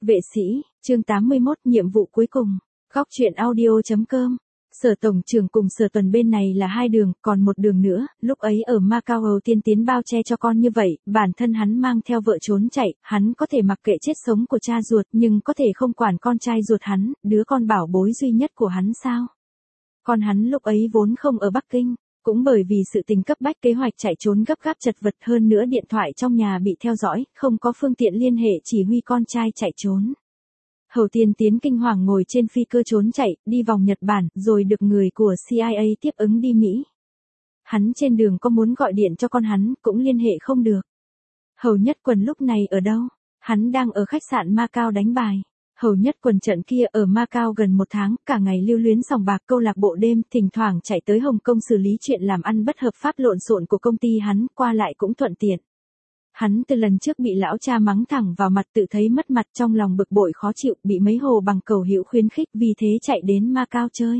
Vệ sĩ, chương 81, nhiệm vụ cuối cùng. Góc truyện audio.com. Sở tổng trưởng cùng Sở Tuần bên này là hai đường, còn một đường nữa, lúc ấy ở Macau Hầu Tiên Tiến bao che cho con như vậy, bản thân hắn mang theo vợ trốn chạy, hắn có thể mặc kệ chết sống của cha ruột nhưng có thể không quản con trai ruột hắn, đứa con bảo bối duy nhất của hắn sao? Con hắn lúc ấy vốn không ở Bắc Kinh, cũng bởi vì sự tình cấp bách kế hoạch chạy trốn gấp gáp chật vật hơn nữa điện thoại trong nhà bị theo dõi, không có phương tiện liên hệ chỉ huy con trai chạy trốn. Hầu Tiên Tiến kinh hoàng ngồi trên phi cơ trốn chạy, đi vòng Nhật Bản, rồi được người của CIA tiếp ứng đi Mỹ. Hắn trên đường có muốn gọi điện cho con hắn, cũng liên hệ không được. Hầu Nhất Quần lúc này ở đâu? Hắn đang ở khách sạn Macau đánh bài. Hầu Nhất Quần trận kia ở Macau gần 1 tháng, cả ngày lưu luyến sòng bạc câu lạc bộ đêm, thỉnh thoảng chạy tới Hồng Kông xử lý chuyện làm ăn bất hợp pháp lộn xộn của công ty hắn, qua lại cũng thuận tiện. Hắn từ lần trước bị lão cha mắng thẳng vào mặt tự thấy mất mặt trong lòng bực bội khó chịu, bị mấy hồ bằng cầu hữu khuyến khích vì thế chạy đến Macau chơi.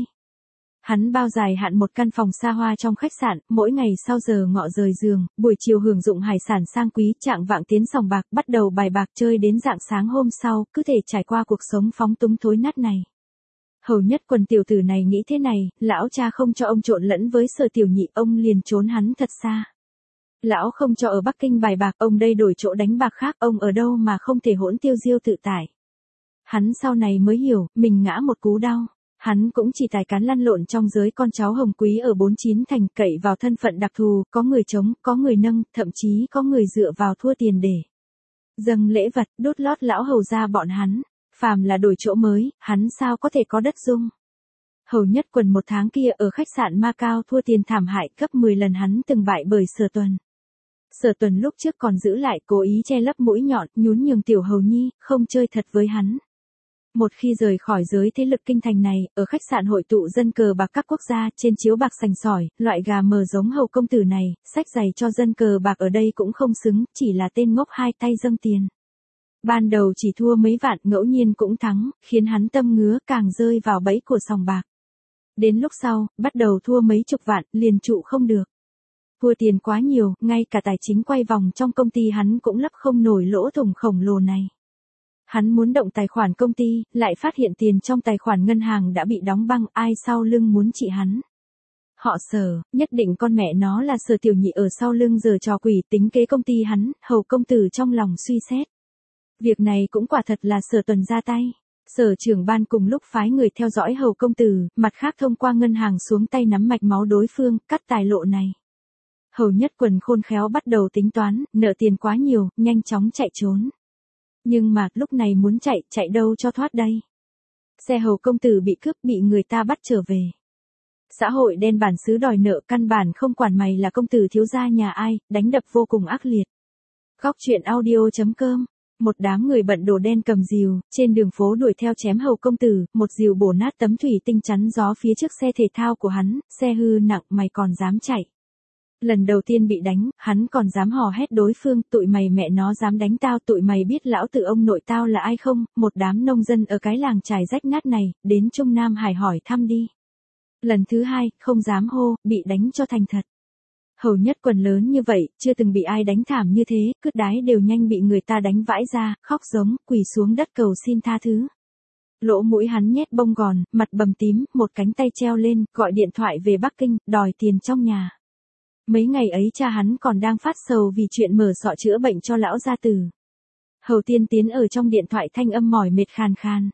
Hắn bao dài hạn một căn phòng xa hoa trong khách sạn, mỗi ngày sau giờ ngọ rời giường, buổi chiều hưởng dụng hải sản sang quý, trạng vạng tiến sòng bạc, bắt đầu bài bạc chơi đến rạng sáng hôm sau, cứ thể trải qua cuộc sống phóng túng thối nát này. Hầu Nhất Quần tiểu tử này nghĩ thế này, lão cha không cho ông trộn lẫn với Sở Tiểu Nhị, ông liền trốn hắn thật xa. Lão không cho ở Bắc Kinh bài bạc, ông đây đổi chỗ đánh bạc khác, ông ở đâu mà không thể hỗn tiêu diêu tự tại. Hắn sau này mới hiểu, mình ngã một cú đau. Hắn cũng chỉ tài cán lăn lộn trong giới con cháu Hồng Quý ở 49 thành, cậy vào thân phận đặc thù, có người chống, có người nâng, thậm chí có người dựa vào thua tiền để dâng lễ vật, đốt lót lão hầu ra bọn hắn. Phàm là đổi chỗ mới, hắn sao có thể có đất dung. Hầu Nhất Quần 1 tháng kia ở khách sạn Macau thua tiền thảm hại, gấp 10 lần hắn từng bại bởi Sở Tuần. Sở Tuần lúc trước còn giữ lại, cố ý che lấp mũi nhọn, nhún nhường tiểu hầu nhi, không chơi thật với hắn. Một khi rời khỏi giới thế lực kinh thành này, ở khách sạn hội tụ dân cờ bạc các quốc gia, trên chiếu bạc sành sỏi, loại gà mờ giống Hầu công tử này, xách giày cho dân cờ bạc ở đây cũng không xứng, chỉ là tên ngốc hai tay dâng tiền. Ban đầu chỉ thua mấy vạn, ngẫu nhiên cũng thắng, khiến hắn tâm ngứa, càng rơi vào bẫy của sòng bạc. Đến lúc sau, bắt đầu thua mấy chục vạn, liền trụ không được. Thua tiền quá nhiều, ngay cả tài chính quay vòng trong công ty hắn cũng lấp không nổi lỗ thủng khổng lồ này. Hắn muốn động tài khoản công ty, lại phát hiện tiền trong tài khoản ngân hàng đã bị đóng băng, ai sau lưng muốn trị hắn. Họ Sở, nhất định con mẹ nó là Sở Tiểu Nhị ở sau lưng giở trò quỷ tính kế công ty hắn, Hầu công tử trong lòng suy xét. Việc này cũng quả thật là Sở Tuần ra tay. Sở trưởng ban cùng lúc phái người theo dõi Hầu công tử, mặt khác thông qua ngân hàng xuống tay nắm mạch máu đối phương, cắt tài lộ này. Hầu Nhất Quần khôn khéo bắt đầu tính toán, nợ tiền quá nhiều, nhanh chóng chạy trốn. Nhưng mà, lúc này muốn chạy đâu cho thoát đây. Xe Hầu công tử bị cướp, bị người ta bắt trở về. Xã hội đen bản xứ đòi nợ, căn bản không quản mày là công tử thiếu gia nhà ai, đánh đập vô cùng ác liệt. Góc truyện audio.com. Một đám người bận đồ đen cầm rìu, trên đường phố đuổi theo chém Hầu công tử, một rìu bổ nát tấm thủy tinh chắn gió phía trước xe thể thao của hắn, xe hư nặng, mày còn dám chạy. Lần đầu tiên bị đánh, hắn còn dám hò hét đối phương, tụi mày mẹ nó dám đánh tao, tụi mày biết lão tử ông nội tao là ai không, một đám nông dân ở cái làng trài rách nát này, đến Trung Nam Hải hỏi thăm đi. Lần thứ 2, không dám hô, bị đánh cho thành thật. Hầu Nhất Quần lớn như vậy, chưa từng bị ai đánh thảm như thế, cứt đái đều nhanh bị người ta đánh vãi ra, khóc giống, quỳ xuống đất cầu xin tha thứ. Lỗ mũi hắn nhét bông gòn, mặt bầm tím, một cánh tay treo lên, gọi điện thoại về Bắc Kinh, đòi tiền trong nhà. Mấy ngày ấy cha hắn còn đang phát sầu vì chuyện mở sọ chữa bệnh cho lão gia tử. Hầu Tiên Tiến ở trong điện thoại thanh âm mỏi mệt khàn khàn.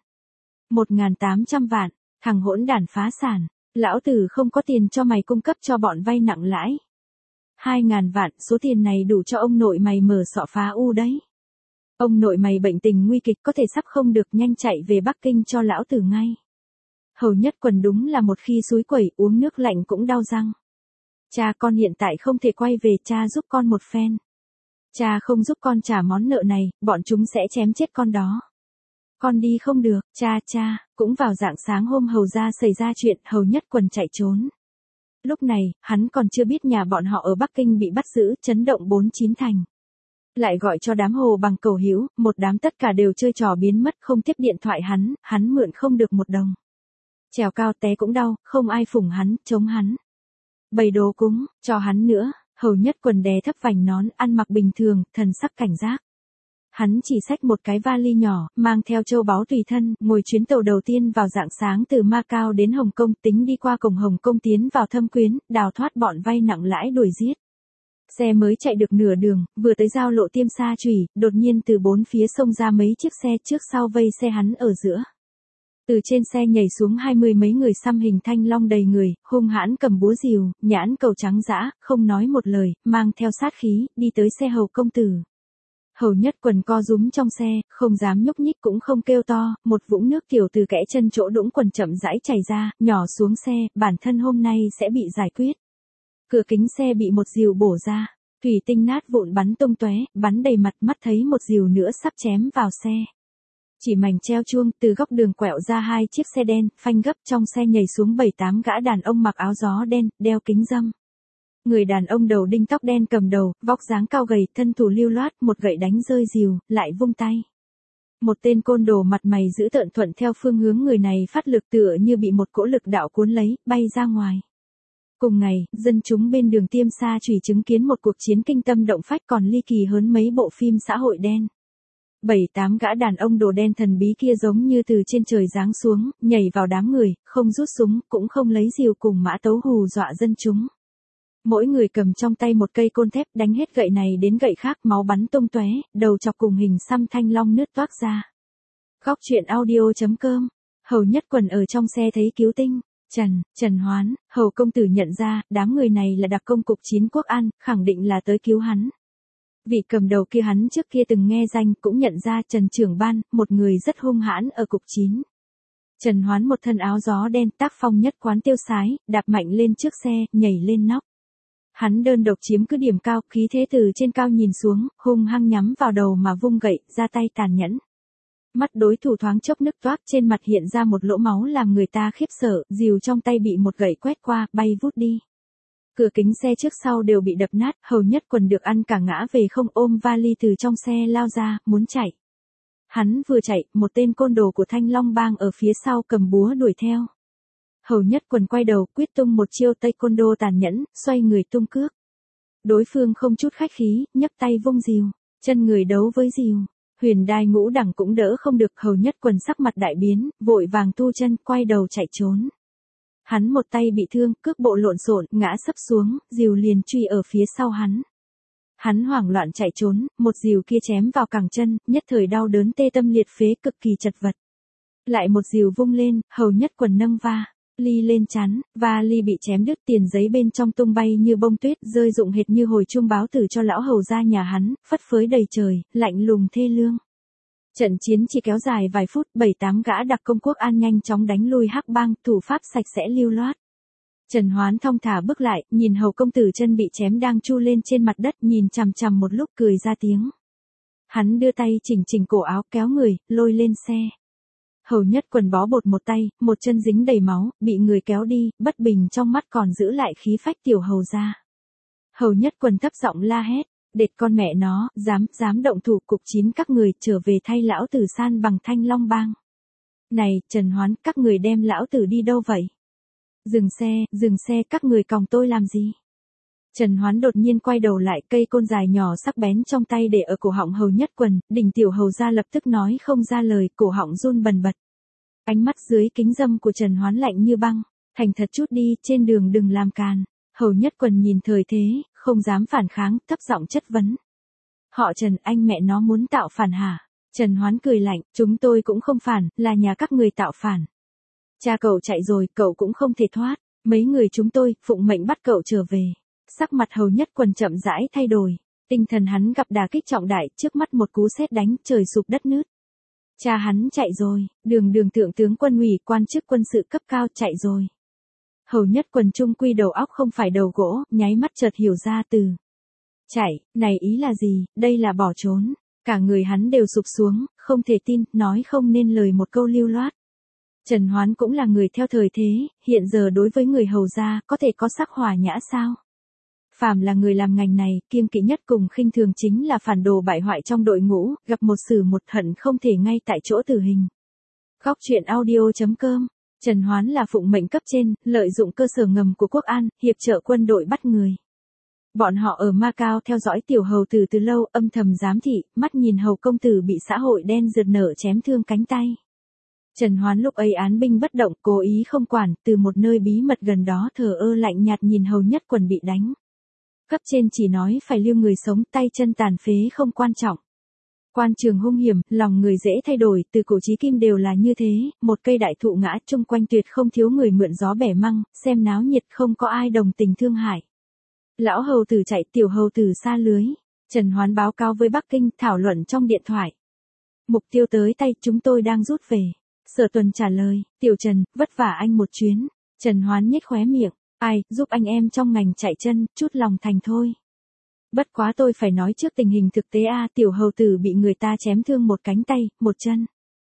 1.800 vạn, thằng hỗn đản phá sản, lão tử không có tiền cho mày cung cấp cho bọn vay nặng lãi. 2.000 vạn, số tiền này đủ cho ông nội mày mở sọ phá u đấy. Ông nội mày bệnh tình nguy kịch, có thể sắp không được, nhanh chạy về Bắc Kinh cho lão tử ngay. Hầu Nhất Quần đúng là một khi xúi quẩy, uống nước lạnh cũng đau răng. Cha con hiện tại không thể quay về, cha giúp con một phen. Cha không giúp con trả món nợ này, bọn chúng sẽ chém chết con đó. Con đi không được, cha, cũng vào rạng sáng hôm Hầu gia xảy ra chuyện, Hầu Nhất Quần chạy trốn. Lúc này, hắn còn chưa biết nhà bọn họ ở Bắc Kinh bị bắt giữ, chấn động 49 thành. Lại gọi cho đám hồ bằng cầu hữu, một đám tất cả đều chơi trò biến mất, không tiếp điện thoại hắn mượn không được 1 đồng. Trèo cao té cũng đau, không ai phủng hắn, chống hắn. Bày đồ cúng, cho hắn nữa, Hầu Nhất Quần đè thấp vành nón, ăn mặc bình thường, thần sắc cảnh giác. Hắn chỉ xách một cái vali nhỏ, mang theo châu báu tùy thân, ngồi chuyến tàu đầu tiên vào rạng sáng từ Macau đến Hồng Kông, tính đi qua cổng Hồng Kông tiến vào Thâm Quyến, đào thoát bọn vay nặng lãi đuổi giết. Xe mới chạy được nửa đường, vừa tới giao lộ Tiêm Sa Chủy, đột nhiên từ bốn phía xông ra mấy chiếc xe trước sau vây xe hắn ở giữa. Từ trên xe nhảy xuống 20 mấy người xăm hình thanh long đầy người, hung hãn cầm búa rìu, nhãn cầu trắng dã, không nói một lời, mang theo sát khí, đi tới xe Hầu công tử. Hầu Nhất Quần co rúm trong xe, không dám nhúc nhích cũng không kêu to, một vũng nước tiểu từ kẽ chân chỗ đũng quần chậm rãi chảy ra, nhỏ xuống xe, bản thân hôm nay sẽ bị giải quyết. Cửa kính xe bị một rìu bổ ra, thủy tinh nát vụn bắn tung tóe, bắn đầy mặt, mắt thấy một rìu nữa sắp chém vào xe. Chỉ mảnh treo chuông, từ góc đường quẹo ra hai chiếc xe đen, phanh gấp, trong xe nhảy xuống 7-8 gã đàn ông mặc áo gió đen, đeo kính râm. Người đàn ông đầu đinh tóc đen cầm đầu, vóc dáng cao gầy, thân thủ lưu loát, một gậy đánh rơi rìu, lại vung tay. Một tên côn đồ mặt mày dữ tợn thuận theo phương hướng người này phát lực, tựa như bị một cỗ lực đạo cuốn lấy, bay ra ngoài. Cùng ngày, dân chúng bên đường Tiêm Sa Chủy chứng kiến một cuộc chiến kinh tâm động phách còn ly kỳ hơn mấy bộ phim xã hội đen. 7-8 gã đàn ông đồ đen thần bí kia giống như từ trên trời giáng xuống, nhảy vào đám người, không rút súng, cũng không lấy rìu cùng mã tấu hù dọa dân chúng. Mỗi người cầm trong tay một cây côn thép, đánh hết gậy này đến gậy khác, máu bắn tung tóe, đầu chọc cùng hình xăm thanh long nứt toác ra. Góc truyện audio.com. Hầu Nhất Quần ở trong xe thấy cứu tinh. Trần Hoán, Hầu công tử nhận ra, đám người này là đặc công cục 9 Quốc An, khẳng định là tới cứu hắn. Vị cầm đầu kia hắn trước kia từng nghe danh, cũng nhận ra Trần trưởng ban, một người rất hung hãn ở cục 9. Trần Hoán một thân áo gió đen, tác phong nhất quán tiêu sái, đạp mạnh lên trước xe, nhảy lên nóc. Hắn đơn độc chiếm cứ điểm cao, khí thế từ trên cao nhìn xuống, hung hăng nhắm vào đầu mà vung gậy, ra tay tàn nhẫn. Mắt đối thủ thoáng chốc nứt toác, trên mặt hiện ra một lỗ máu làm người ta khiếp sợ, rìu trong tay bị một gậy quét qua, bay vút đi. Cửa kính xe trước sau đều bị đập nát, Hầu Nhất Quần được ăn cả ngã về không, ôm vali từ trong xe lao ra, muốn chạy. Hắn vừa chạy, một tên côn đồ của Thanh Long Bang ở phía sau cầm búa đuổi theo. Hầu Nhất Quần quay đầu, quyết tung một chiêu taekwondo tàn nhẫn, xoay người tung cước. Đối phương không chút khách khí, nhấc tay vung rìu, chân người đấu với rìu. Huyền đai ngũ đẳng cũng đỡ không được, Hầu Nhất Quần sắc mặt đại biến, vội vàng thu chân, quay đầu chạy trốn. Hắn một tay bị thương, cước bộ lộn xộn, ngã sấp xuống, rìu liền truy ở phía sau hắn. Hắn hoảng loạn chạy trốn, một rìu kia chém vào cẳng chân, nhất thời đau đớn tê tâm liệt phế, cực kỳ chật vật. Lại một rìu vung lên, Hầu Nhất Quần nâng ly lên chắn, ly bị chém đứt, tiền giấy bên trong tung bay như bông tuyết, rơi rụng hệt như hồi chuông báo tử cho lão hầu gia nhà hắn, phất phới đầy trời, lạnh lùng thê lương. Trận chiến chỉ kéo dài vài phút, 7-8 gã đặc công Quốc An nhanh chóng đánh lui Hắc Bang, thủ pháp sạch sẽ lưu loát. Trần Hoán thong thả bước lại, nhìn Hầu công tử chân bị chém đang chu lên trên mặt đất, nhìn chằm chằm một lúc cười ra tiếng. Hắn đưa tay chỉnh cổ áo, kéo người, lôi lên xe. Hầu Nhất Quần bó bột một tay, một chân dính đầy máu, bị người kéo đi, bất bình trong mắt còn giữ lại khí phách tiểu hầu gia. Hầu Nhất Quần thấp giọng la hét, đệt con mẹ nó, dám động thủ, cục 9 các người trở về thay lão tử san bằng Thanh Long Bang. Này, Trần Hoán, các người đem lão tử đi đâu vậy? Dừng xe, các người còng tôi làm gì? Trần Hoán đột nhiên quay đầu lại, cây côn dài nhỏ sắc bén trong tay để ở cổ họng Hầu Nhất Quần, đỉnh tiểu hầu gia lập tức nói không ra lời, cổ họng run bần bật. Ánh mắt dưới kính râm của Trần Hoán lạnh như băng, thành thật chút đi, trên đường đừng làm càn. Hầu Nhất Quần nhìn thời thế, không dám phản kháng, thấp giọng chất vấn. Họ Trần, anh mẹ nó muốn tạo phản hả? Trần Hoán cười lạnh, chúng tôi cũng không phản, là nhà các người tạo phản. Cha cậu chạy rồi, cậu cũng không thể thoát, mấy người chúng tôi, phụng mệnh bắt cậu trở về. Sắc mặt Hầu Nhất Quần chậm rãi thay đổi, tinh thần hắn gặp đả kích trọng đại, trước mắt một cú sét đánh, trời sụp đất nứt. Cha hắn chạy rồi, đường thượng tướng quân ủy, quan chức quân sự cấp cao chạy rồi. Hầu Nhất Quần trung quy đầu óc không phải đầu gỗ, nháy mắt chợt hiểu ra từ chạy, này ý là gì, đây là bỏ trốn. Cả người hắn đều sụp xuống, không thể tin, nói không nên lời một câu lưu loát. Trần Hoán cũng là người theo thời thế, hiện giờ đối với người hầu gia, có thể có sắc hòa nhã sao? Phàm là người làm ngành này, kiêng kỵ nhất cùng khinh thường chính là phản đồ bại hoại trong đội ngũ, gặp một xử một hận không thể ngay tại chỗ tử hình. Góc truyện audio.com. Trần Hoán là phụng mệnh cấp trên, lợi dụng cơ sở ngầm của Quốc An, hiệp trợ quân đội bắt người. Bọn họ ở Macau theo dõi tiểu hầu tử từ lâu, âm thầm giám thị, mắt nhìn hầu công tử bị xã hội đen rượt nở chém thương cánh tay. Trần Hoán lúc ấy án binh bất động, cố ý không quản, từ một nơi bí mật gần đó thờ ơ lạnh nhạt nhìn hầu nhất quần bị đánh. Cấp trên chỉ nói phải lưu người sống, tay chân tàn phế không quan trọng. Quan trường hung hiểm, lòng người dễ thay đổi, từ cổ chí kim đều là như thế, một cây đại thụ ngã chung quanh tuyệt không thiếu người mượn gió bẻ măng, xem náo nhiệt không có ai đồng tình thương hại. Lão hầu tử chạy, tiểu hầu tử xa lưới. Trần Hoán báo cáo với Bắc Kinh, thảo luận trong điện thoại. Mục tiêu tới tay, chúng tôi đang rút về. Sở Tuần trả lời, tiểu Trần, vất vả anh một chuyến. Trần Hoán nhếch khóe miệng, ai, giúp anh em trong ngành chạy chân, chút lòng thành thôi. Bất quá tôi phải nói trước tình hình thực tế tiểu hầu tử bị người ta chém thương một cánh tay, một chân.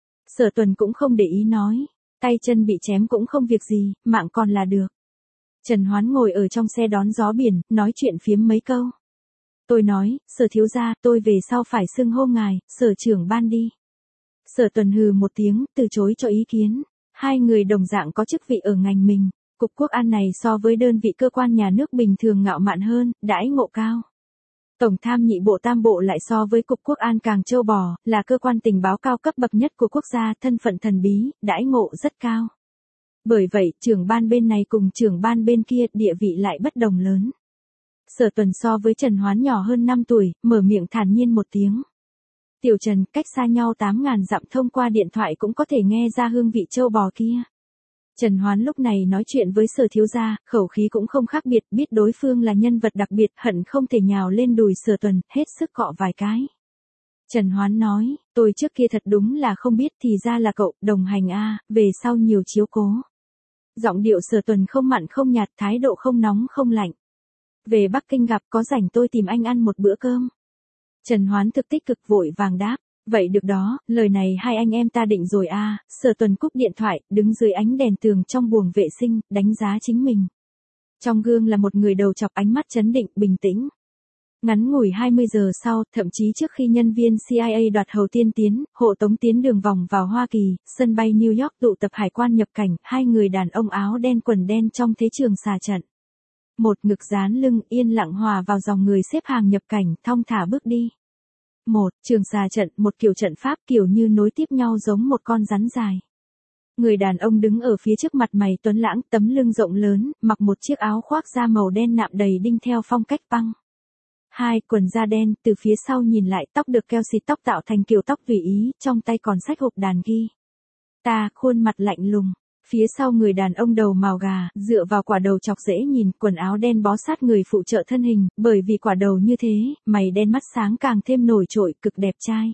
Sở Tuần cũng không để ý nói, tay chân bị chém cũng không việc gì, mạng còn là được. Trần Hoán ngồi ở trong xe đón gió biển, nói chuyện phiếm mấy câu. Tôi nói, Sở thiếu gia, tôi về sau phải xưng hô ngài, Sở trưởng ban đi. Sở Tuần hừ một tiếng, từ chối cho ý kiến. Hai người đồng dạng có chức vị ở ngành mình. Cục Quốc an này so với đơn vị cơ quan nhà nước bình thường ngạo mạn hơn, đãi ngộ cao. Tổng tham nhị bộ tam bộ lại so với Cục Quốc an càng trâu bò, là cơ quan tình báo cao cấp bậc nhất của quốc gia, thân phận thần bí, đãi ngộ rất cao. Bởi vậy, trưởng ban bên này cùng trưởng ban bên kia, địa vị lại bất đồng lớn. Sở Tuần so với Trần Hoán nhỏ hơn 5 tuổi, mở miệng thản nhiên một tiếng. Tiểu Trần, cách xa nhau 8.000 dặm thông qua điện thoại cũng có thể nghe ra hương vị trâu bò kia. Trần Hoán lúc này nói chuyện với Sở thiếu gia, khẩu khí cũng không khác biệt, biết đối phương là nhân vật đặc biệt, hận không thể nhào lên đùi Sở Tuần, hết sức cọ vài cái. Trần Hoán nói, tôi trước kia thật đúng là không biết, thì ra là cậu, đồng hành về sau nhiều chiếu cố. Giọng điệu Sở Tuần không mặn không nhạt, thái độ không nóng không lạnh. Về Bắc Kinh gặp, có rảnh tôi tìm anh ăn một bữa cơm. Trần Hoán thực tích cực vội vàng đáp, vậy được đó, lời này hai anh em ta định rồi Sở Tuần cúp điện thoại, đứng dưới ánh đèn tường trong buồng vệ sinh, đánh giá chính mình. Trong gương là một người đầu chọc, ánh mắt trấn định, bình tĩnh. Ngắn ngủi 20 giờ sau, thậm chí trước khi nhân viên CIA đoạt hầu tiên tiến, hộ tống tiến đường vòng vào Hoa Kỳ, sân bay New York tụ tập hải quan nhập cảnh, hai người đàn ông áo đen quần đen trong thế trường xà trận. Một ngực dán lưng, yên lặng hòa vào dòng người xếp hàng nhập cảnh, thong thả bước đi. Một, trường xà trận, một kiểu trận pháp kiểu như nối tiếp nhau giống một con rắn dài. Người đàn ông đứng ở phía trước, mặt mày tuấn lãng, tấm lưng rộng lớn, mặc một chiếc áo khoác da màu đen nạm đầy đinh theo phong cách punk. Hai, quần da đen, từ phía sau nhìn lại, tóc được keo xịt tóc tạo thành kiểu tóc tùy ý, trong tay còn xách hộp đàn guitar, khuôn mặt lạnh lùng. Phía sau người đàn ông đầu màu gà, dựa vào quả đầu chọc dễ nhìn, quần áo đen bó sát người phụ trợ thân hình, bởi vì quả đầu như thế, mày đen mắt sáng càng thêm nổi trội, cực đẹp trai.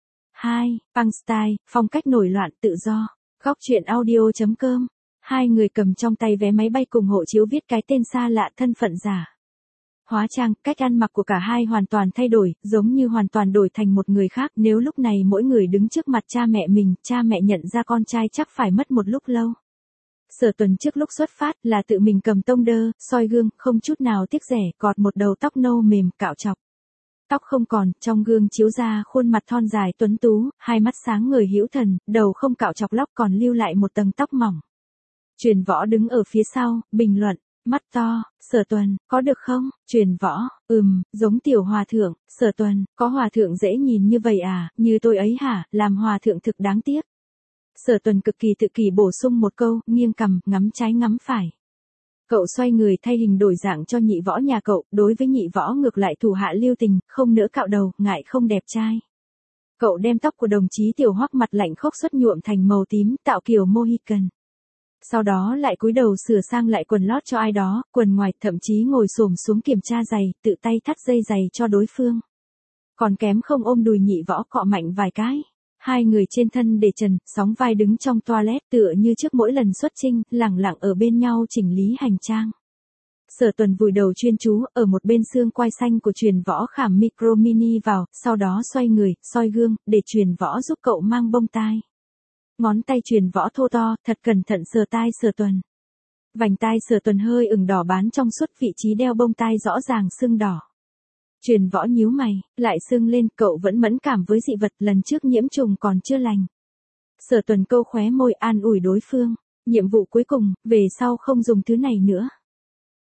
2. Punk style, phong cách nổi loạn, tự do. Góc truyện audio.com. Hai người cầm trong tay vé máy bay cùng hộ chiếu viết cái tên xa lạ, thân phận giả. Hóa trang, cách ăn mặc của cả hai hoàn toàn thay đổi, giống như hoàn toàn đổi thành một người khác. Nếu lúc này mỗi người đứng trước mặt cha mẹ mình, cha mẹ nhận ra con trai chắc phải mất một lúc lâu. Sở Tuần trước lúc xuất phát là tự mình cầm tông đơ, soi gương, không chút nào tiếc rẻ, gọt một đầu tóc nâu mềm, cạo chọc. Tóc không còn, trong gương chiếu ra khuôn mặt thon dài tuấn tú, hai mắt sáng ngời hữu thần, đầu không cạo chọc lóc còn lưu lại một tầng tóc mỏng. Truyền Võ đứng ở phía sau, bình luận. Mắt to, Sở Tuần, có được không? Truyền Võ, giống tiểu hòa thượng. Sở Tuần, có hòa thượng dễ nhìn như vậy như tôi ấy hả? Làm hòa thượng thực đáng tiếc. Sở Tuần cực kỳ tự kỷ bổ sung một câu, nghiêng cằm, ngắm trái ngắm phải. Cậu xoay người thay hình đổi dạng cho Nhị Võ nhà cậu, đối với Nhị Võ ngược lại thủ hạ lưu tình, không nỡ cạo đầu, ngại không đẹp trai. Cậu đem tóc của đồng chí Tiểu Hoắc mặt lạnh khốc xuất nhuộm thành màu tím, tạo kiểu Mohican. Sau đó lại cúi đầu sửa sang lại quần lót cho ai đó, quần ngoài, thậm chí ngồi xổm xuống kiểm tra giày, tự tay thắt dây giày cho đối phương. Còn kém không ôm đùi Nhị Võ cọ mạnh vài cái. Hai người trên thân để trần, sóng vai đứng trong toilet tựa như trước mỗi lần xuất chinh, lẳng lặng ở bên nhau chỉnh lý hành trang. Sở Tuần vùi đầu chuyên chú, ở một bên xương quai xanh của Truyền Võ khảm micro mini vào, sau đó xoay người, soi gương, để Truyền Võ giúp cậu mang bông tai. Ngón tay Truyền Võ thô to, thật cẩn thận sờ tai Sở Tuần. Vành tai Sở Tuần hơi ửng đỏ bán trong suốt, vị trí đeo bông tai rõ ràng sưng đỏ. Truyền Võ nhíu mày, lại sưng lên, cậu vẫn mẫn cảm với dị vật, lần trước nhiễm trùng còn chưa lành. Sở Tuần câu khóe môi an ủi đối phương, nhiệm vụ cuối cùng, về sau không dùng thứ này nữa.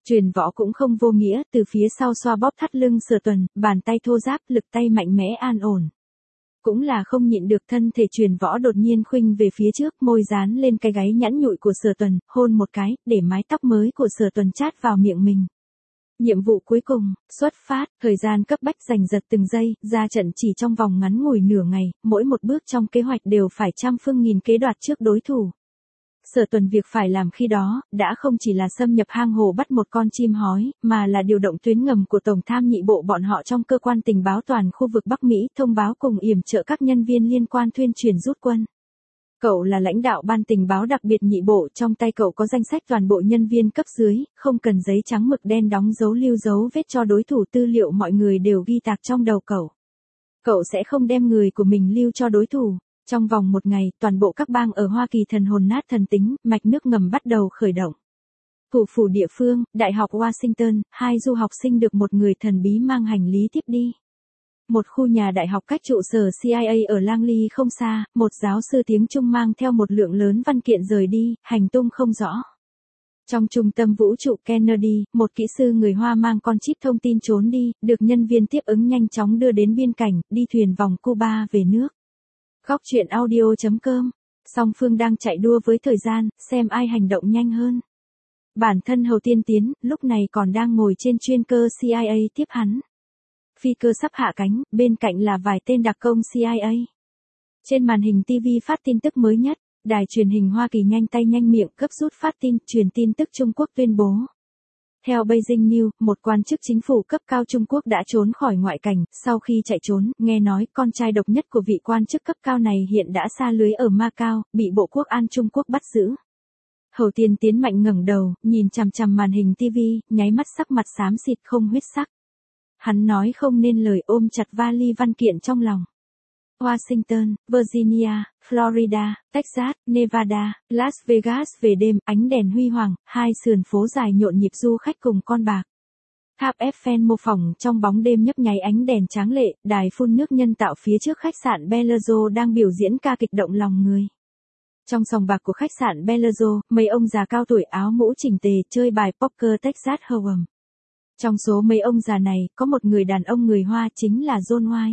Truyền Võ cũng không vô nghĩa, từ phía sau xoa bóp thắt lưng Sở Tuần, bàn tay thô ráp, lực tay mạnh mẽ an ổn. Cũng là không nhịn được, thân thể Truyền Võ đột nhiên khuynh về phía trước, môi dán lên cái gáy nhẵn nhụi của Sở Tuần, hôn một cái, để mái tóc mới của Sở Tuần chát vào miệng mình. Nhiệm vụ cuối cùng, xuất phát, thời gian cấp bách giành giật từng giây, ra trận chỉ trong vòng ngắn ngủi nửa ngày, mỗi một bước trong kế hoạch đều phải trăm phương nghìn kế đoạt trước đối thủ. Sở Tuần việc phải làm khi đó, đã không chỉ là xâm nhập hang hồ bắt một con chim hói, mà là điều động tuyến ngầm của Tổng tham nhị bộ bọn họ trong cơ quan tình báo toàn khu vực Bắc Mỹ, thông báo cùng yểm trợ các nhân viên liên quan tuyên truyền rút quân. Cậu là lãnh đạo ban tình báo đặc biệt nhị bộ, trong tay cậu có danh sách toàn bộ nhân viên cấp dưới, không cần giấy trắng mực đen đóng dấu lưu dấu vết cho đối thủ, tư liệu mọi người đều ghi tạc trong đầu cậu. Cậu sẽ không đem người của mình lưu cho đối thủ. Trong vòng một ngày, toàn bộ các bang ở Hoa Kỳ thần hồn nát thần tính, mạch nước ngầm bắt đầu khởi động. Thủ phủ địa phương, Đại học Washington, 2 du học sinh được một người thần bí mang hành lý tiếp đi. Một khu nhà đại học cách trụ sở CIA ở Langley không xa, một giáo sư tiếng Trung mang theo một lượng lớn văn kiện rời đi, hành tung không rõ. Trong trung tâm vũ trụ Kennedy, một kỹ sư người Hoa mang con chip thông tin trốn đi, được nhân viên tiếp ứng nhanh chóng đưa đến biên cảnh, đi thuyền vòng Cuba về nước. Góc truyện audio.com. Song phương đang chạy đua với thời gian, xem ai hành động nhanh hơn. Bản thân Hầu Tiên Tiến, lúc này còn đang ngồi trên chuyên cơ CIA tiếp hắn. Phi cơ sắp hạ cánh, bên cạnh là vài tên đặc công CIA. Trên màn hình TV phát tin tức mới nhất, đài truyền hình Hoa Kỳ nhanh tay nhanh miệng gấp rút phát tin, truyền tin tức Trung Quốc tuyên bố. Theo Beijing News, một quan chức chính phủ cấp cao Trung Quốc đã trốn khỏi ngoại cảnh, sau khi chạy trốn, nghe nói con trai độc nhất của vị quan chức cấp cao này hiện đã sa lưới ở Macau, bị Bộ Quốc an Trung Quốc bắt giữ. Hầu Tiên Tiến mạnh ngẩng đầu, nhìn chằm chằm màn hình TV, nháy mắt sắc mặt xám xịt không huyết sắc. Hắn nói không nên lời, ôm chặt vali văn kiện trong lòng. Washington, Virginia, Florida, Texas, Nevada, Las Vegas về đêm, ánh đèn huy hoàng, hai sườn phố dài nhộn nhịp du khách cùng con bạc. Tháp Eiffel mô phỏng trong bóng đêm nhấp nháy ánh đèn tráng lệ, đài phun nước nhân tạo phía trước khách sạn Bellagio đang biểu diễn ca kịch động lòng người. Trong sòng bạc của khách sạn Bellagio, mấy ông già cao tuổi áo mũ chỉnh tề chơi bài poker Texas Hold'em. Trong số mấy ông già này, có một người đàn ông người Hoa, chính là John White.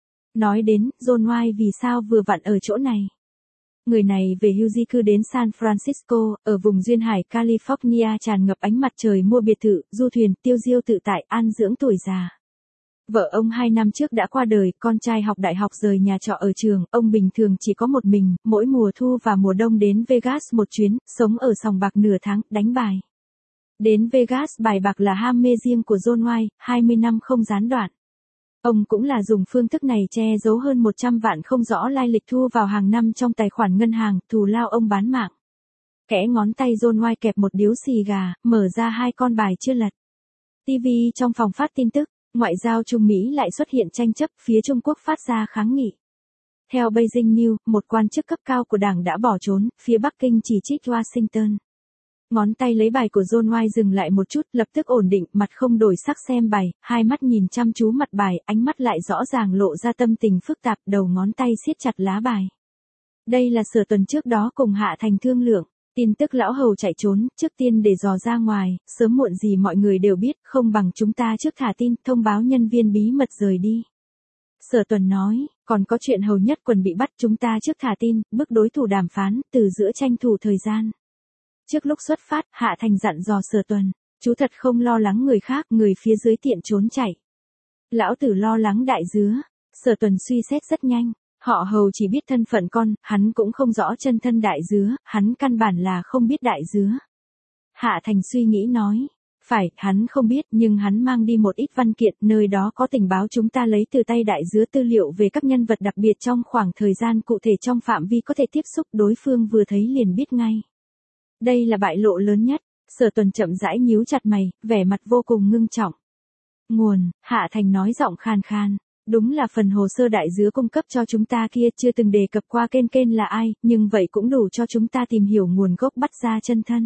Nói đến, John White vì sao vừa vặn ở chỗ này. Người này về hưu di cư đến San Francisco, ở vùng duyên hải California tràn ngập ánh mặt trời, mua biệt thự, du thuyền, tiêu diêu tự tại, an dưỡng tuổi già. Vợ ông 2 năm trước đã qua đời, con trai học đại học rời nhà trọ ở trường, ông bình thường chỉ có một mình, mỗi mùa thu và mùa đông đến Vegas một chuyến, sống ở sòng bạc nửa tháng, đánh bài. Đến Vegas bài bạc là ham mê riêng của John White, 20 năm không gián đoạn. Ông cũng là dùng phương thức này che giấu hơn 100 vạn không rõ lai lịch thu vào hàng năm trong tài khoản ngân hàng, thù lao ông bán mạng. Kẽ ngón tay John White kẹp một điếu xì gà, mở ra 2 con bài chưa lật. TV trong phòng phát tin tức, ngoại giao Trung Mỹ lại xuất hiện tranh chấp, phía Trung Quốc phát ra kháng nghị. Theo Beijing News, một quan chức cấp cao của đảng đã bỏ trốn, phía Bắc Kinh chỉ trích Washington. Ngón tay lấy bài của John White dừng lại một chút, lập tức ổn định, mặt không đổi sắc xem bài, hai mắt nhìn chăm chú mặt bài, ánh mắt lại rõ ràng lộ ra tâm tình phức tạp, đầu ngón tay siết chặt lá bài. Đây là Sở Tuần trước đó cùng Hạ Thành thương lượng, tin tức lão hầu chạy trốn, trước tiên để dò ra ngoài, sớm muộn gì mọi người đều biết, không bằng chúng ta trước thả tin, thông báo nhân viên bí mật rời đi. Sở Tuần nói, còn có chuyện hầu nhất quần bị bắt, chúng ta trước thả tin, bước đối thủ đàm phán, từ giữa tranh thủ thời gian. Trước lúc xuất phát, Hạ Thành dặn dò Sở Tuần, chú thật không lo lắng người khác, người phía dưới tiện trốn chạy. Lão tử lo lắng đại dứa. Sở Tuần suy xét rất nhanh, họ hầu chỉ biết thân phận con, hắn cũng không rõ chân thân đại dứa, hắn căn bản là không biết đại dứa. Hạ Thành suy nghĩ nói, phải, hắn không biết, nhưng hắn mang đi một ít văn kiện, nơi đó có tình báo chúng ta lấy từ tay đại dứa, tư liệu về các nhân vật đặc biệt trong khoảng thời gian cụ thể trong phạm vi có thể tiếp xúc, đối phương vừa thấy liền biết ngay. Đây là bại lộ lớn nhất. Sở Tuần chậm rãi nhíu chặt mày, vẻ mặt vô cùng ngưng trọng. Nguồn, Hạ Thành nói giọng khan khan, đúng là phần hồ sơ đại dứa cung cấp cho chúng ta kia chưa từng đề cập qua kênh là ai, nhưng vậy cũng đủ cho chúng ta tìm hiểu nguồn gốc, bắt ra chân thân.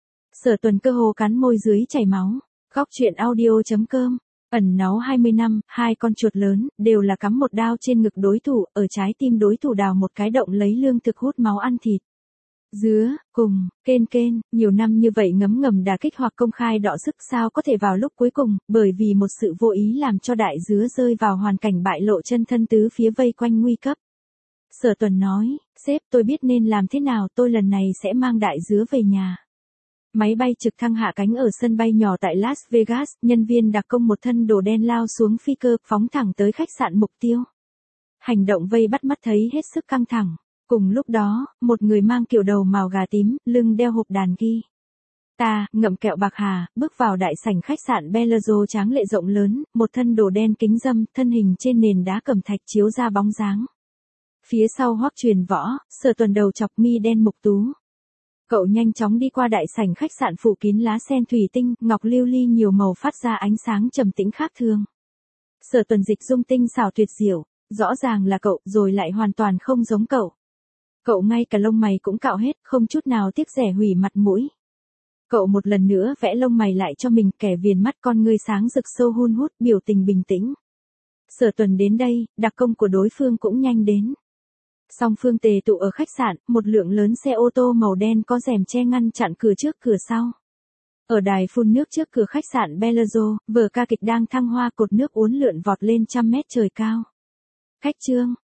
Sở Tuần cơ hồ cắn môi dưới chảy máu. Góc truyện audio.com. Ẩn náu 20 năm, 2 con chuột lớn, đều là cắm một đao trên ngực đối thủ, ở trái tim đối thủ đào một cái động lấy lương thực hút máu ăn thịt. Dứa, cùng, kên, nhiều năm như vậy ngấm ngầm đả kích hoặc công khai đọ sức sao có thể vào lúc cuối cùng, bởi vì một sự vô ý làm cho đại dứa rơi vào hoàn cảnh bại lộ chân thân tứ phía vây quanh nguy cấp. Sở Tuần nói, sếp tôi biết nên làm thế nào, tôi lần này sẽ mang đại dứa về nhà. Máy bay trực thăng hạ cánh ở sân bay nhỏ tại Las Vegas, nhân viên đặc công một thân đồ đen lao xuống phi cơ, phóng thẳng tới khách sạn mục tiêu. Hành động vây bắt mắt thấy hết sức căng thẳng. Cùng lúc đó, một người mang kiểu đầu màu gà tím, lưng đeo hộp đàn ghi. Ta, ngậm kẹo bạc hà, bước vào đại sảnh khách sạn Bellagio tráng lệ rộng lớn, một thân đồ đen kính râm, thân hình trên nền đá cẩm thạch chiếu ra bóng dáng. Phía sau Hoắc Truyền Võ, Sở Tuần đầu chọc mi đen mục tú. Cậu nhanh chóng đi qua đại sảnh khách sạn phủ kín lá sen thủy tinh, ngọc lưu ly nhiều màu phát ra ánh sáng trầm tĩnh khác thường. Sở Tuần dịch dung tinh xảo tuyệt diệu, rõ ràng là cậu rồi lại hoàn toàn không giống cậu. Cậu ngay cả lông mày cũng cạo hết, không chút nào tiếc rẻ hủy mặt mũi. Cậu một lần nữa vẽ lông mày lại cho mình, kẻ viền mắt con ngươi sáng rực sâu hun hút, biểu tình bình tĩnh. Sở Tuần đến đây, đặc công của đối phương cũng nhanh đến. Song phương tề tụ ở khách sạn, một lượng lớn xe ô tô màu đen có rèm che ngăn chặn cửa trước cửa sau. Ở đài phun nước trước cửa khách sạn Bellagio, vở ca kịch đang thăng hoa, cột nước uốn lượn vọt lên trăm mét trời cao. Khách trương,